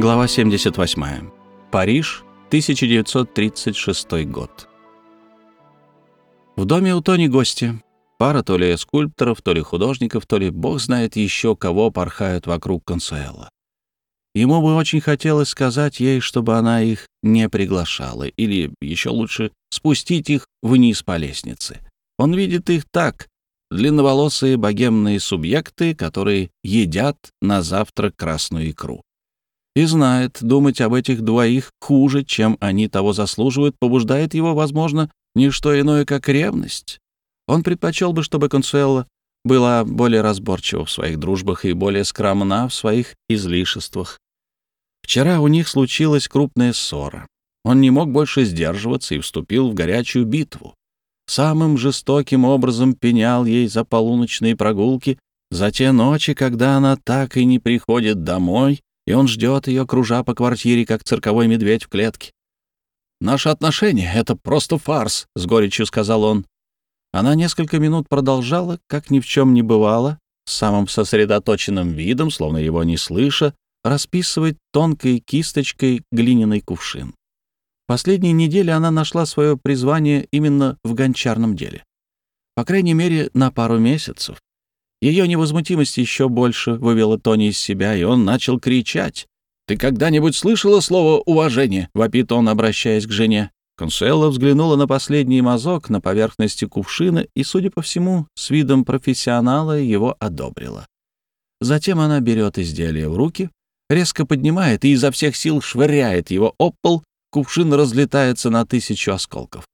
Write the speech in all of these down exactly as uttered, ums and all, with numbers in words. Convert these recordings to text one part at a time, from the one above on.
Глава семьдесят восьмая. Париж, тысяча девятьсот тридцать шестой год. В доме у Тони гости. Пара то ли скульпторов, то ли художников, то ли бог знает еще кого порхают вокруг Консуэла. Ему бы очень хотелось сказать ей, чтобы она их не приглашала, или, еще лучше, спустить их вниз по лестнице. Он видит их так: длинноволосые богемные субъекты, которые едят на завтрак красную икру. И знает, думать об этих двоих хуже, чем они того заслуживают, побуждает его, возможно, не что иное, как ревность. Он предпочел бы, чтобы Консуэла была более разборчива в своих дружбах и более скромна в своих излишествах. Вчера у них случилась крупная ссора. Он не мог больше сдерживаться и вступил в горячую битву. Самым жестоким образом пенял ей за полуночные прогулки, за те ночи, когда она так и не приходит домой, и он ждет ее, кружа по квартире, как цирковой медведь в клетке. «Наши отношения — это просто фарс», — с горечью сказал он. Она несколько минут продолжала, как ни в чем не бывало, с самым сосредоточенным видом, словно его не слыша, расписывать тонкой кисточкой глиняный кувшин. В последние недели она нашла свое призвание именно в гончарном деле. По крайней мере, на пару месяцев. Ее невозмутимость еще больше вывела Тони из себя, и он начал кричать. «Ты когда-нибудь слышала слово «уважение»?» — вопит он, обращаясь к жене. Консуэла взглянула на последний мазок на поверхности кувшина и, судя по всему, с видом профессионала его одобрила. Затем она берет изделие в руки, резко поднимает и изо всех сил швыряет его об пол, кувшин разлетается на тысячу осколков.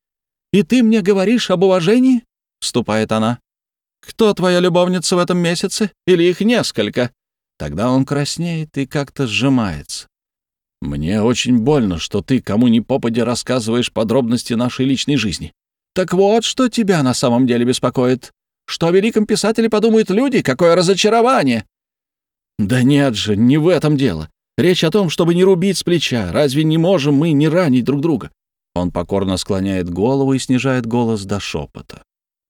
«И ты мне говоришь об уважении?» — вступает она. «Кто твоя любовница в этом месяце? Или их несколько?» Тогда он краснеет и как-то сжимается. «Мне очень больно, что ты кому ни попадя рассказываешь подробности нашей личной жизни. Так вот, что тебя на самом деле беспокоит. Что о великом писателе подумают люди? Какое разочарование!» «Да нет же, не в этом дело. Речь о том, чтобы не рубить с плеча. Разве не можем мы не ранить друг друга?» Он покорно склоняет голову и снижает голос до шепота.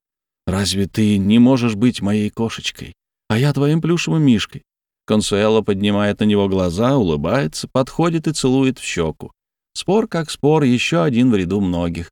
«Разве ты не можешь быть моей кошечкой, а я твоим плюшевым мишкой?» Консуэла поднимает на него глаза, улыбается, подходит и целует в щеку. Спор как спор, еще один в ряду многих.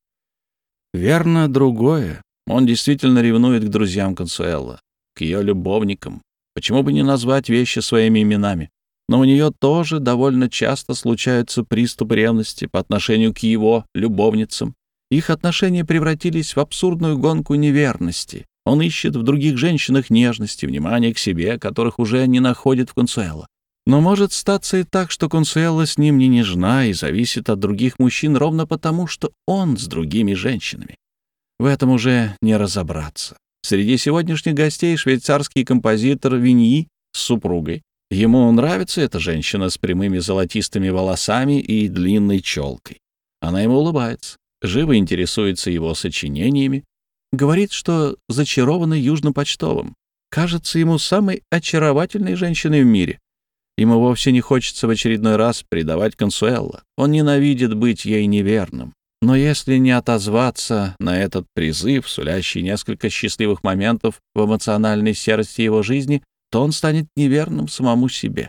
Верно другое. Он действительно ревнует к друзьям Консуэла, к ее любовникам. Почему бы не назвать вещи своими именами? Но у нее тоже довольно часто случаются приступы ревности по отношению к его любовницам. Их отношения превратились в абсурдную гонку неверности. Он ищет в других женщинах нежности, внимания к себе, которых уже не находит в Консуэла. Но может статься и так, что Консуэла с ним не нежна и зависит от других мужчин ровно потому, что он с другими женщинами. В этом уже не разобраться. Среди сегодняшних гостей швейцарский композитор Виньи с супругой. Ему нравится эта женщина с прямыми золотистыми волосами и длинной челкой. Она ему улыбается, живо интересуется его сочинениями, говорит, что зачарована Южно-почтовым. Кажется ему самой очаровательной женщиной в мире. Ему вовсе не хочется в очередной раз предавать Консуэла. Он ненавидит быть ей неверным. Но если не отозваться на этот призыв, сулящий несколько счастливых моментов в эмоциональной серости его жизни, то он станет неверным самому себе.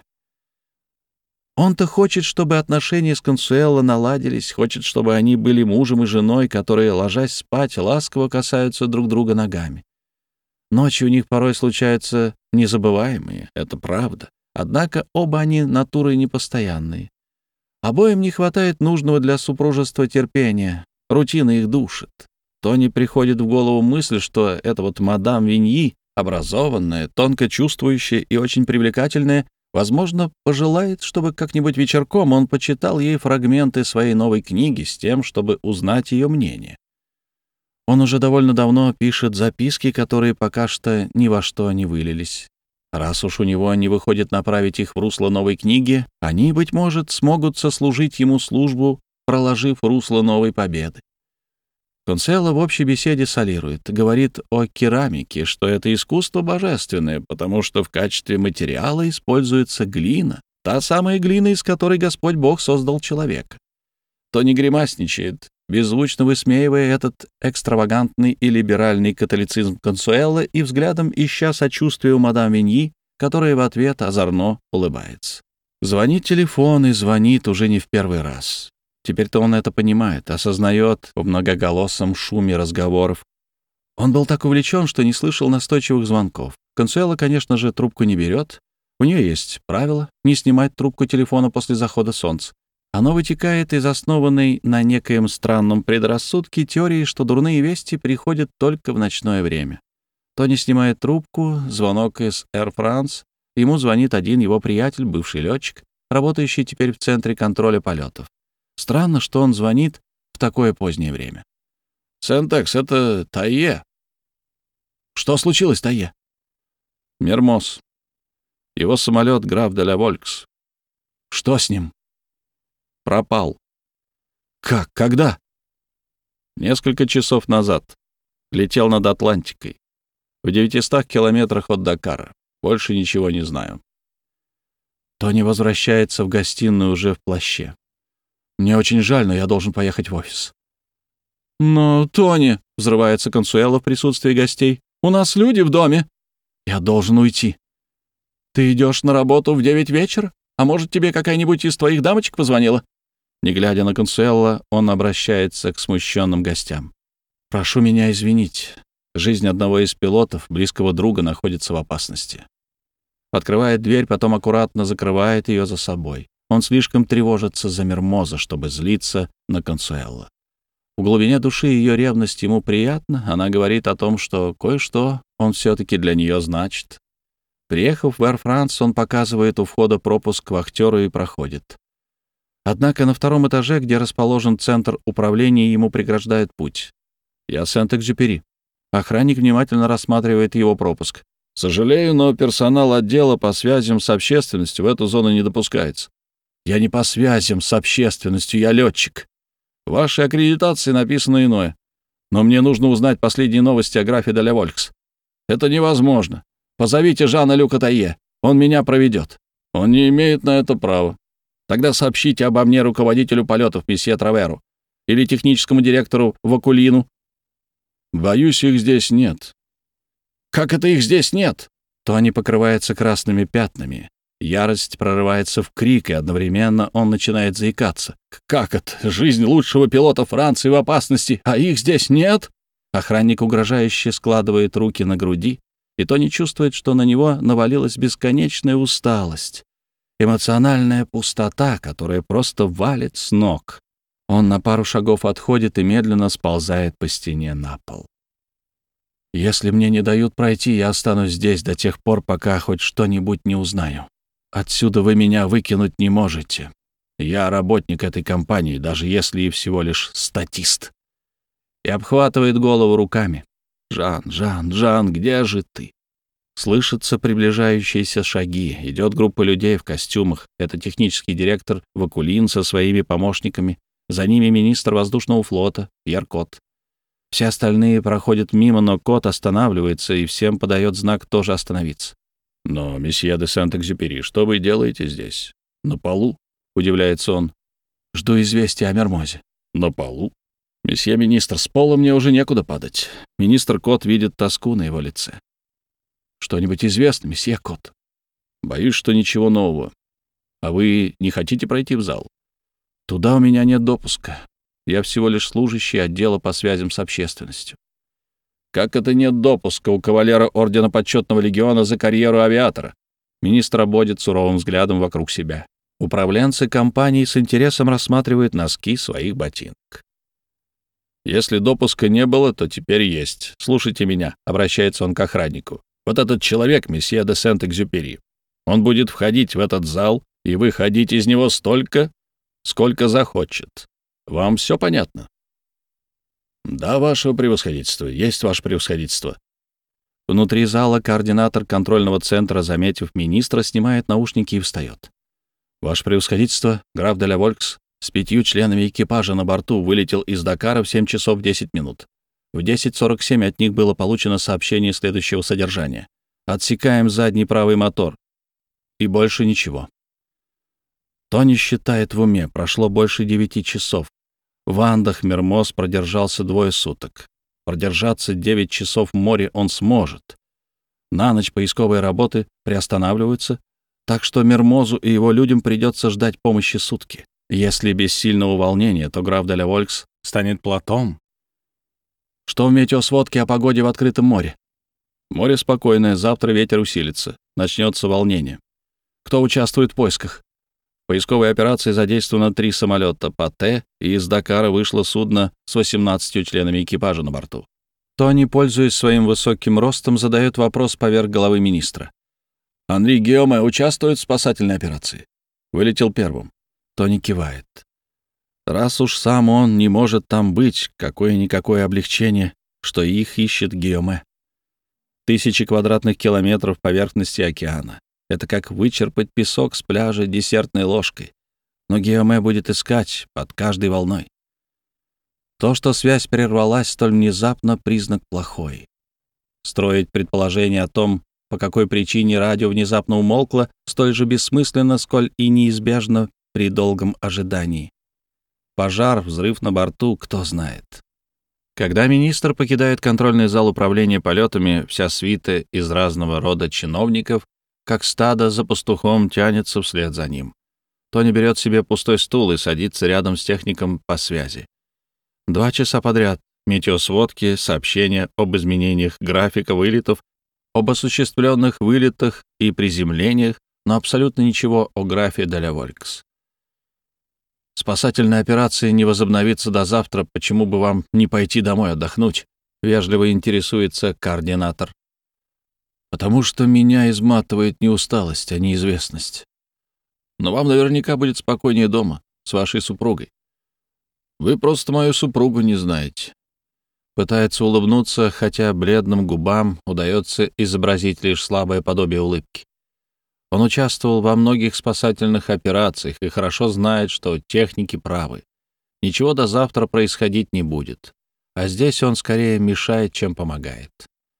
Он-то хочет, чтобы отношения с Консуэло наладились, хочет, чтобы они были мужем и женой, которые, ложась спать, ласково касаются друг друга ногами. Ночи у них порой случаются незабываемые, это правда. Однако оба они натуры непостоянные. Обоим не хватает нужного для супружества терпения, рутина их душит. Тони приходит в голову мысль, что эта вот мадам Виньи, образованная, тонко чувствующая и очень привлекательная, возможно, пожелает, чтобы как-нибудь вечерком он почитал ей фрагменты своей новой книги с тем, чтобы узнать ее мнение. Он уже довольно давно пишет записки, которые пока что ни во что не вылились. Раз уж у него не выходит направить их в русло новой книги, они, быть может, смогут сослужить ему службу, проложив русло новой победы. Консуэла в общей беседе солирует, говорит о керамике, что это искусство божественное, потому что в качестве материала используется глина, та самая глина, из которой Господь Бог создал человека. Тони гримасничает, беззвучно высмеивая этот экстравагантный и либеральный католицизм Консуэла и взглядом ища сочувствия у мадам Виньи, которая в ответ озорно улыбается. Звонит телефон и звонит уже не в первый раз. Теперь-то он это понимает, осознает в многоголосом шуме разговоров. Он был так увлечен, что не слышал настойчивых звонков. Консуэла, конечно же, трубку не берет. У нее есть правило не снимать трубку телефона после захода солнца. Оно вытекает из основанной на некоем странном предрассудке теории, что дурные вести приходят только в ночное время. Тони снимает трубку, звонок из Air France. Ему звонит один его приятель, бывший летчик, работающий теперь в Центре контроля полетов. Странно, что он звонит в такое позднее время. «Сентекс, это Тайе». «Что случилось, Тайе?» «Мермоз. Его самолет граф де ла Волькс». «Что с ним?» «Пропал». «Как? Когда?» «Несколько часов назад. Летел над Атлантикой. В девятистах километрах от Дакара. Больше ничего не знаю». Тони возвращается в гостиную уже в плаще. «Мне очень жаль, но я должен поехать в офис». «Но, Тони», — взрывается Консуэла в присутствии гостей, — «у нас люди в доме». «Я должен уйти». «Ты идешь на работу в девять вечера? А может, тебе какая-нибудь из твоих дамочек позвонила?» Не глядя на Консуэла, он обращается к смущенным гостям. «Прошу меня извинить. Жизнь одного из пилотов, близкого друга, находится в опасности». Открывает дверь, потом аккуратно закрывает ее за собой. Он слишком тревожится за Мермоза, чтобы злиться на Консуэла. В глубине души ее ревность ему приятна. Она говорит о том, что кое-что он все-таки для нее значит. Приехав в Air France, он показывает у входа пропуск вахтеру и проходит. Однако на втором этаже, где расположен центр управления, ему преграждает путь. «Я Сент-Экзюпери». Охранник внимательно рассматривает его пропуск. «Сожалею, но персонал отдела по связям с общественностью в эту зону не допускается». «Я не по связям с общественностью, я летчик». «В вашей аккредитации написано иное. Но мне нужно узнать последние новости о графе де ла Волькс». «Это невозможно. Позовите Жана-Люка Тайе. Он меня проведет». «Он не имеет на это права». «Тогда сообщите обо мне руководителю полетов месье Траверу или техническому директору Вакулину». «Боюсь, их здесь нет». «Как это их здесь нет?» Тони покрывается красными пятнами. Ярость прорывается в крик, и одновременно он начинает заикаться. «Как это? Жизнь лучшего пилота Франции в опасности, а их здесь нет?» Охранник угрожающе складывает руки на груди, и Тони чувствует, что на него навалилась бесконечная усталость, эмоциональная пустота, которая просто валит с ног. Он на пару шагов отходит и медленно сползает по стене на пол. «Если мне не дают пройти, я останусь здесь до тех пор, пока хоть что-нибудь не узнаю. Отсюда вы меня выкинуть не можете. Я работник этой компании, даже если и всего лишь статист». И обхватывает голову руками. «Жан, Жан, Жан, где же ты?» Слышатся приближающиеся шаги. Идет группа людей в костюмах. Это технический директор Вакулин со своими помощниками. За ними министр воздушного флота Пьер Кот. Все остальные проходят мимо, но Кот останавливается и всем подает знак тоже остановиться. «Но, месье де Сент-Экзюпери, что вы делаете здесь? На полу?» — удивляется он. «Жду известия о Мермозе». «На полу?» «Месье министр, с пола мне уже некуда падать». Министр Кот видит тоску на его лице. «Что-нибудь известно, месье Кот?» «Боюсь, что ничего нового. А вы не хотите пройти в зал?» «Туда у меня нет допуска. Я всего лишь служащий отдела по связям с общественностью». «Как это нет допуска у кавалера Ордена Почетного Легиона за карьеру авиатора?» Министр обводит суровым взглядом вокруг себя. Управленцы компании с интересом рассматривают носки своих ботинок. «Если допуска не было, то теперь есть. Слушайте меня», — обращается он к охраннику. «Вот этот человек, месье де Сент-Экзюпери, он будет входить в этот зал и выходить из него столько, сколько захочет. Вам все понятно?» «Да, ваше превосходительство, есть ваше превосходительство». Внутри зала координатор контрольного центра, заметив министра, снимает наушники и встает. «Ваше превосходительство, граф де ла Волькс с пятью членами экипажа на борту вылетел из Дакара в семь часов десять минут. В десять сорок семь от них было получено сообщение следующего содержания. Отсекаем задний правый мотор. И больше ничего». Тони считает в уме. Прошло больше девяти часов. В Андах Мермоз продержался двое суток. Продержаться девять часов в море он сможет. На ночь поисковые работы приостанавливаются. Так что Мермозу и его людям придется ждать помощи сутки. Если без сильного волнения, то граф де ла Волькс станет плотом. Что в метеосводке о погоде в открытом море? Море спокойное, завтра ветер усилится, начнется волнение. Кто участвует в поисках? В поисковой операции задействовано три самолета Патэ, и из Дакара вышло судно с восемнадцатью членами экипажа на борту. Тони, пользуясь своим высоким ростом, задает вопрос поверх головы министра. «Анри Гийоме участвует в спасательной операции?» Вылетел первым. Тони кивает. Раз уж сам он не может там быть, какое-никакое облегчение, что их ищет Гийоме. Тысячи квадратных километров поверхности океана. Это как вычерпать песок с пляжа десертной ложкой. Но Гийоме будет искать под каждой волной. То, что связь прервалась столь внезапно, признак плохой. Строить предположение о том, по какой причине радио внезапно умолкло, столь же бессмысленно, сколь и неизбежно при долгом ожидании. Пожар, взрыв на борту, кто знает. Когда министр покидает контрольный зал управления полетами, вся свита из разного рода чиновников, как стадо за пастухом, тянется вслед за ним. Тони берет себе пустой стул и садится рядом с техником по связи. Два часа подряд метеосводки, сообщения об изменениях графика вылетов, об осуществленных вылетах и приземлениях, но абсолютно ничего о графе де ла Волькс. «Спасательная операция не возобновится до завтра. Почему бы вам не пойти домой отдохнуть?» — вежливо интересуется координатор. «Потому что меня изматывает не усталость, а неизвестность. Но вам наверняка будет спокойнее дома, с вашей супругой. Вы просто мою супругу не знаете». Пытается улыбнуться, хотя бледным губам удается изобразить лишь слабое подобие улыбки. Он участвовал во многих спасательных операциях и хорошо знает, что техники правы. Ничего до завтра происходить не будет. А здесь он скорее мешает, чем помогает.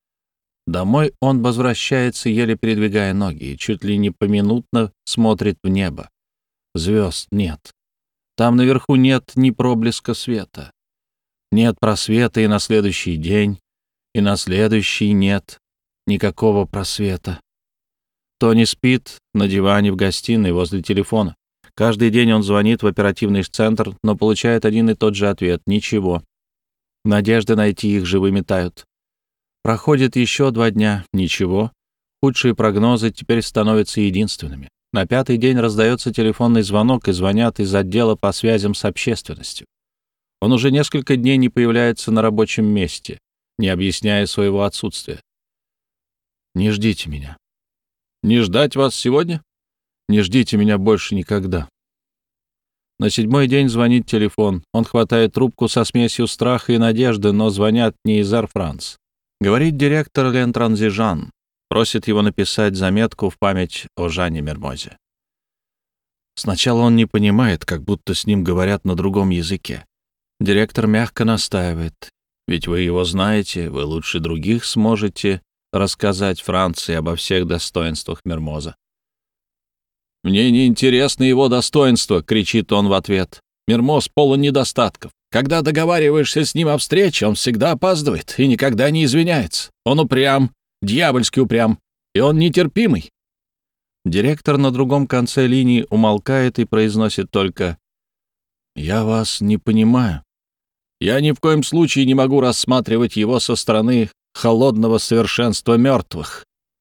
Домой он возвращается, еле передвигая ноги, и чуть ли не поминутно смотрит в небо. Звезд нет. Там наверху нет ни проблеска света. Нет просвета и на следующий день, и на следующий нет никакого просвета. Тони спит на диване в гостиной возле телефона. Каждый день он звонит в оперативный центр, но получает один и тот же ответ — ничего. Надежды найти их живыми тают. Проходит еще два дня — ничего. Худшие прогнозы теперь становятся единственными. На пятый день раздается телефонный звонок, и звонят из отдела по связям с общественностью. Он уже несколько дней не появляется на рабочем месте, не объясняя своего отсутствия. «Не ждите меня». «Не ждать вас сегодня?» «Не ждите меня больше никогда». На седьмой день звонит телефон. Он хватает трубку со смесью страха и надежды, но звонят не из Air France. Говорит директор Лен Транзижан. Просит его написать заметку в память о Жане Мермозе. Сначала он не понимает, как будто с ним говорят на другом языке. Директор мягко настаивает. Ведь вы его знаете, вы лучше других сможете рассказать Франции обо всех достоинствах Мермоза. «Мне не интересны его достоинства», — кричит он в ответ. «Мермоз полон недостатков. Когда договариваешься с ним о встрече, он всегда опаздывает и никогда не извиняется. Он упрям, дьявольски упрям, и он нетерпимый». Директор на другом конце линии умолкает и произносит только: «Я вас не понимаю. Я ни в коем случае не могу рассматривать его со стороны холодного совершенства мертвых».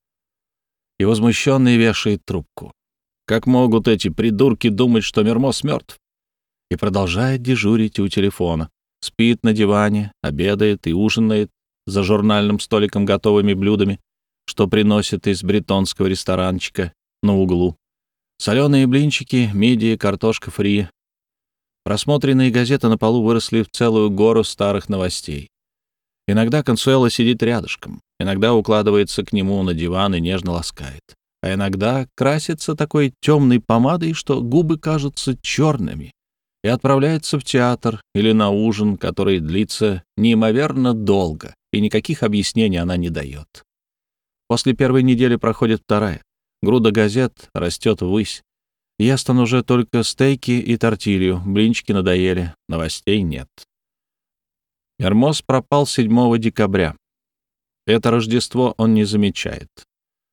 И возмущенный вешает трубку. Как могут эти придурки думать, что Мермоз мертв? И продолжает дежурить у телефона. Спит на диване, обедает и ужинает за журнальным столиком готовыми блюдами, что приносят из бретонского ресторанчика на углу. Соленые блинчики, мидии, картошка фри. Просмотренные газеты на полу выросли в целую гору старых новостей. Иногда Консуэла сидит рядышком, иногда укладывается к нему на диван и нежно ласкает, а иногда красится такой темной помадой, что губы кажутся черными, и отправляется в театр или на ужин, который длится неимоверно долго, и никаких объяснений она не дает. После первой недели проходит вторая. Груда газет растет ввысь. Ест он уже только стейки и тортилью, блинчики надоели, новостей нет. Мермоз пропал седьмого декабря. Это Рождество он не замечает.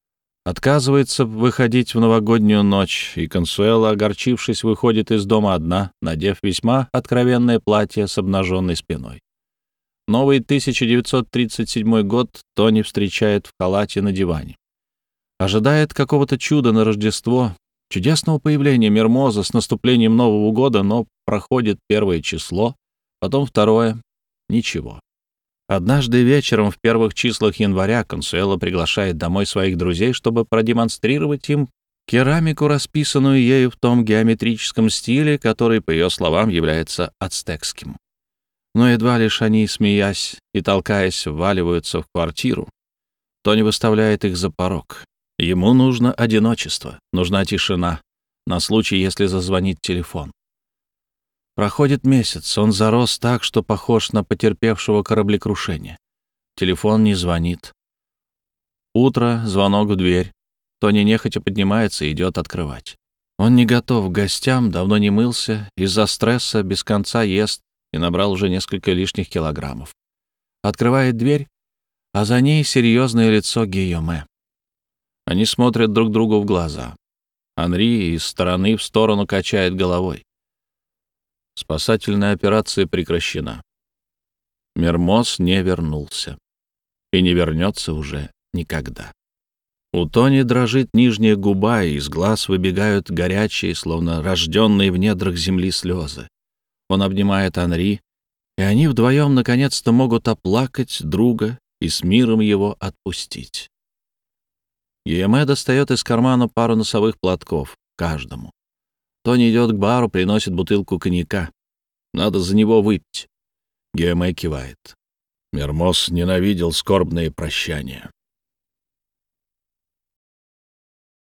Отказывается выходить в новогоднюю ночь, и Консуэла, огорчившись, выходит из дома одна, надев весьма откровенное платье с обнаженной спиной. Новый тысяча девятьсот тридцать седьмой год Тони встречает в халате на диване. Ожидает какого-то чуда на Рождество, чудесного появления Мермоза с наступлением Нового года, но проходит первое число, потом второе — ничего. Однажды вечером в первых числах января Консуэла приглашает домой своих друзей, чтобы продемонстрировать им керамику, расписанную ею в том геометрическом стиле, который, по ее словам, является ацтекским. Но едва лишь они, смеясь и толкаясь, вваливаются в квартиру, Тони выставляет их за порог. Ему нужно одиночество, нужна тишина, на случай, если зазвонит телефон. Проходит месяц, он зарос так, что похож на потерпевшего кораблекрушение. Телефон не звонит. Утро, звонок в дверь. Тони нехотя поднимается и идет открывать. Он не готов к гостям, давно не мылся, из-за стресса без конца ест и набрал уже несколько лишних килограммов. Открывает дверь, а за ней серьезное лицо Гийоме. Они смотрят друг другу в глаза. Анри из стороны в сторону качает головой. Спасательная операция прекращена. Мермоз не вернулся. И не вернется уже никогда. У Тони дрожит нижняя губа, и из глаз выбегают горячие, словно рожденные в недрах земли слезы. Он обнимает Анри, и они вдвоем наконец-то могут оплакать друга и с миром его отпустить. Гийоме достает из кармана пару носовых платков каждому. Тони идет к бару, приносит бутылку коньяка. Надо за него выпить. Гийоме кивает. Мермоз ненавидел скорбные прощания.